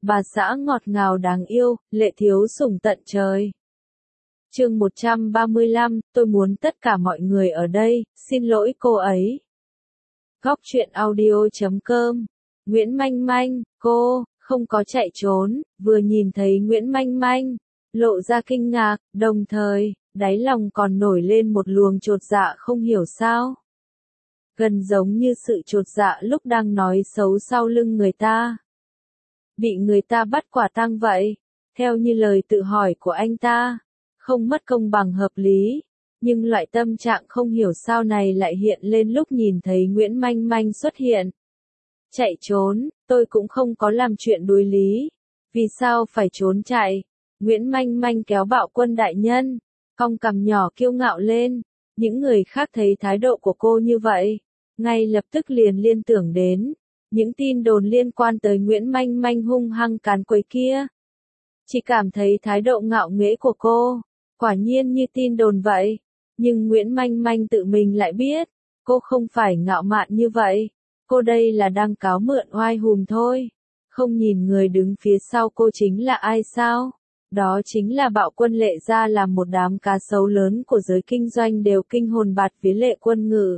bà xã ngọt ngào đáng yêu, lệ thiếu sủng tận trời. Chương 135, tôi muốn tất cả mọi người ở đây, xin lỗi cô ấy. Góc truyện audio.com. Nguyễn Manh Manh, cô, không có chạy trốn, vừa nhìn thấy Nguyễn Manh Manh, lộ ra kinh ngạc, đồng thời, đáy lòng còn nổi lên một luồng chột dạ không hiểu sao. Gần giống như sự chột dạ lúc đang nói xấu sau lưng người ta. Bị người ta bắt quả tang vậy, theo như lời tự hỏi của anh ta, không mất công bằng hợp lý, nhưng loại tâm trạng không hiểu sao này lại hiện lên lúc nhìn thấy Nguyễn Manh Manh xuất hiện. Chạy trốn, tôi cũng không có làm chuyện đối lý, vì sao phải trốn chạy? Nguyễn Manh Manh kéo Bạo Quân đại nhân, cong cằm nhỏ kiêu ngạo lên, những người khác thấy thái độ của cô như vậy, ngay lập tức liền liên tưởng đến những tin đồn liên quan tới Nguyễn Manh Manh hung hăng càn quấy kia. Chỉ cảm thấy thái độ ngạo nghễ của cô, quả nhiên như tin đồn vậy, nhưng Nguyễn Manh Manh tự mình lại biết, cô không phải ngạo mạn như vậy, cô đây là đang cáo mượn oai hùng thôi, không nhìn người đứng phía sau cô chính là ai sao? Đó chính là Bạo Quân Lệ Gia, là một đám cá sấu lớn của giới kinh doanh đều kinh hồn bạt vía Lệ Quân Ngự.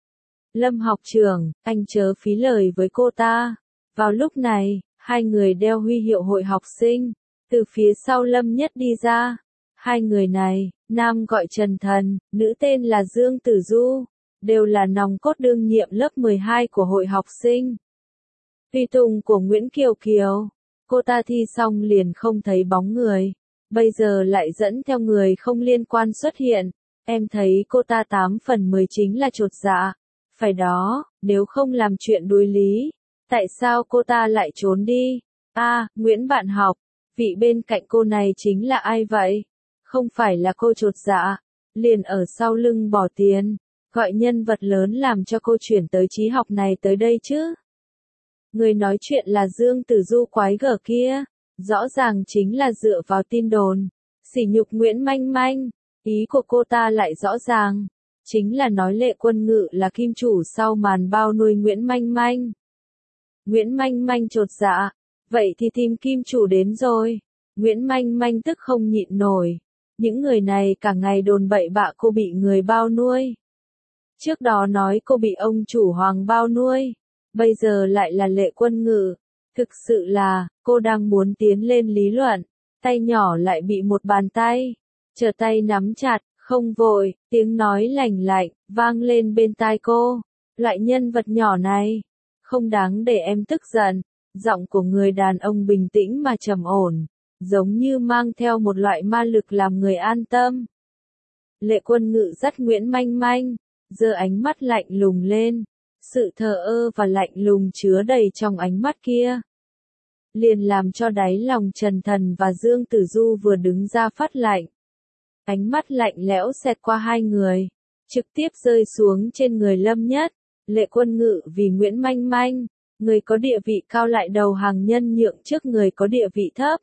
Lâm học trưởng, anh chớ phí lời với cô ta. Vào lúc này, hai người đeo huy hiệu hội học sinh, từ phía sau Lâm Nhất đi ra. Hai người này, nam gọi Trần Thần, nữ tên là Dương Tử Du, đều là nòng cốt đương nhiệm lớp 12 của hội học sinh. Tùy tùng của Nguyễn Kiều Kiều, cô ta thi xong liền không thấy bóng người, bây giờ lại dẫn theo người không liên quan xuất hiện, em thấy cô ta 8 phần 10 chính là chột dạ. Phải đó, nếu không làm chuyện đối lý, tại sao cô ta lại trốn đi? Nguyễn bạn học, vị bên cạnh cô này chính là ai vậy? Không phải là cô chột dạ, liền ở sau lưng bỏ tiền, gọi nhân vật lớn làm cho cô chuyển tới trí học này tới đây chứ? Người nói chuyện là Dương Tử Du quái gở kia, rõ ràng chính là dựa vào tin đồn, sỉ nhục Nguyễn Manh Manh, ý của cô ta lại rõ ràng. Chính là nói Lệ Quân Ngự là kim chủ sau màn bao nuôi Nguyễn Manh Manh. Nguyễn Manh Manh chột dạ, vậy thì tìm kim chủ đến rồi. Nguyễn Manh Manh tức không nhịn nổi. Những người này cả ngày đồn bậy bạ cô bị người bao nuôi. Trước đó nói cô bị ông chủ Hoàng bao nuôi. Bây giờ lại là Lệ Quân Ngự. Thực sự là, cô đang muốn tiến lên lý luận. Tay nhỏ lại bị một bàn tay. Trở tay nắm chặt. Không vội, tiếng nói lành lạnh, vang lên bên tai cô. Loại nhân vật nhỏ này, không đáng để em tức giận. Giọng của người đàn ông bình tĩnh mà trầm ổn, giống như mang theo một loại ma lực làm người an tâm. Lệ Quân Ngự dắt Nguyễn Manh Manh, giơ ánh mắt lạnh lùng lên. Sự thờ ơ và lạnh lùng chứa đầy trong ánh mắt kia, liền làm cho đáy lòng Trần Thần và Dương Tử Du vừa đứng ra phát lạnh. Ánh mắt lạnh lẽo xẹt qua hai người, trực tiếp rơi xuống trên người Lâm Nhất. Lệ Quân Ngự vì Nguyễn Manh Manh, người có địa vị cao lại đầu hàng nhân nhượng trước người có địa vị thấp.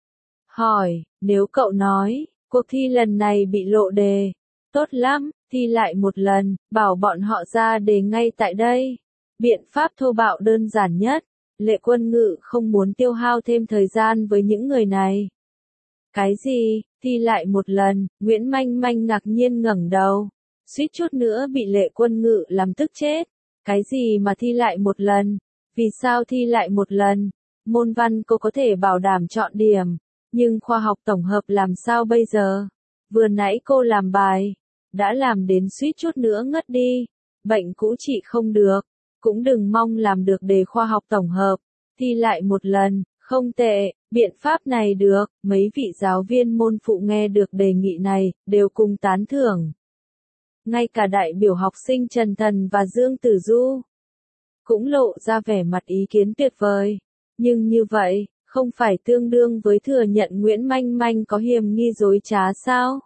Hỏi, nếu cậu nói, cuộc thi lần này bị lộ đề, tốt lắm, thi lại một lần, bảo bọn họ ra đề ngay tại đây. Biện pháp thô bạo đơn giản nhất, Lệ Quân Ngự không muốn tiêu hao thêm thời gian với những người này. Cái gì? Thi lại một lần, Nguyễn Manh Manh ngạc nhiên ngẩng đầu, suýt chút nữa bị Lệ Quân Ngự làm tức chết. Cái gì mà thi lại một lần? Vì sao thi lại một lần? Môn văn cô có thể bảo đảm chọn điểm, nhưng khoa học tổng hợp làm sao bây giờ? Vừa nãy cô làm bài, đã làm đến suýt chút nữa ngất đi, bệnh cũ trị không được, cũng đừng mong làm được đề khoa học tổng hợp. Thi lại một lần, không tệ, biện pháp này được, mấy vị giáo viên môn phụ nghe được đề nghị này, đều cùng tán thưởng. Ngay cả đại biểu học sinh Trần Thần và Dương Tử Du cũng lộ ra vẻ mặt ý kiến tuyệt vời. Nhưng như vậy, không phải tương đương với thừa nhận Nguyễn Manh Manh có hiềm nghi dối trá sao?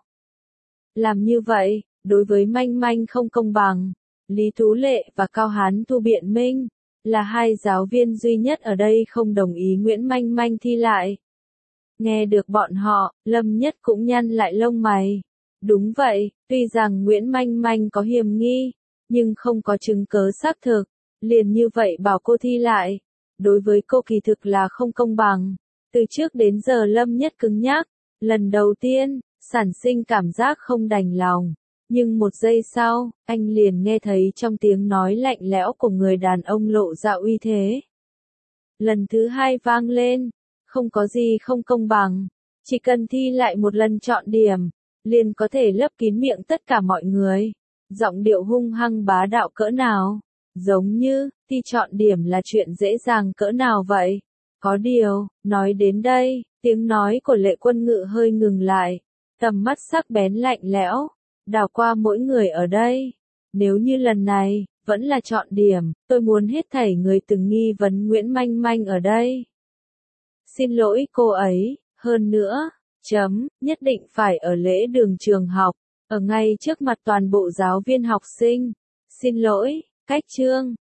Làm như vậy, đối với Manh Manh không công bằng. Lý Tú Lệ và Cao Hán Thu biện minh, là hai giáo viên duy nhất ở đây không đồng ý Nguyễn Manh Manh thi lại. Nghe được bọn họ, Lâm Nhất cũng nhăn lại lông mày. Đúng vậy, tuy rằng Nguyễn Manh Manh có hiềm nghi, nhưng không có chứng cớ xác thực, liền như vậy bảo cô thi lại. đối với cô kỳ thực là không công bằng. Từ trước đến giờ Lâm Nhất cứng nhắc, lần đầu tiên, sản sinh cảm giác không đành lòng. Nhưng một giây sau, anh liền nghe thấy trong tiếng nói lạnh lẽo của người đàn ông lộ ra uy thế. Lần thứ hai vang lên, không có gì không công bằng, chỉ cần thi lại một lần chọn điểm, liền có thể lấp kín miệng tất cả mọi người. Giọng điệu hung hăng bá đạo cỡ nào, giống như, thi chọn điểm là chuyện dễ dàng cỡ nào vậy. Có điều, nói đến đây, tiếng nói của Lệ Quân Ngự hơi ngừng lại, tầm mắt sắc bén lạnh lẽo, đảo qua mỗi người ở đây. Nếu như lần này, vẫn là chọn điểm, tôi muốn hết thảy người từng nghi vấn Nguyễn Manh Manh ở đây. Xin lỗi cô ấy, hơn nữa, nhất định phải ở lễ đường trường học, ở ngay trước mặt toàn bộ giáo viên học sinh. Xin lỗi, cách chương.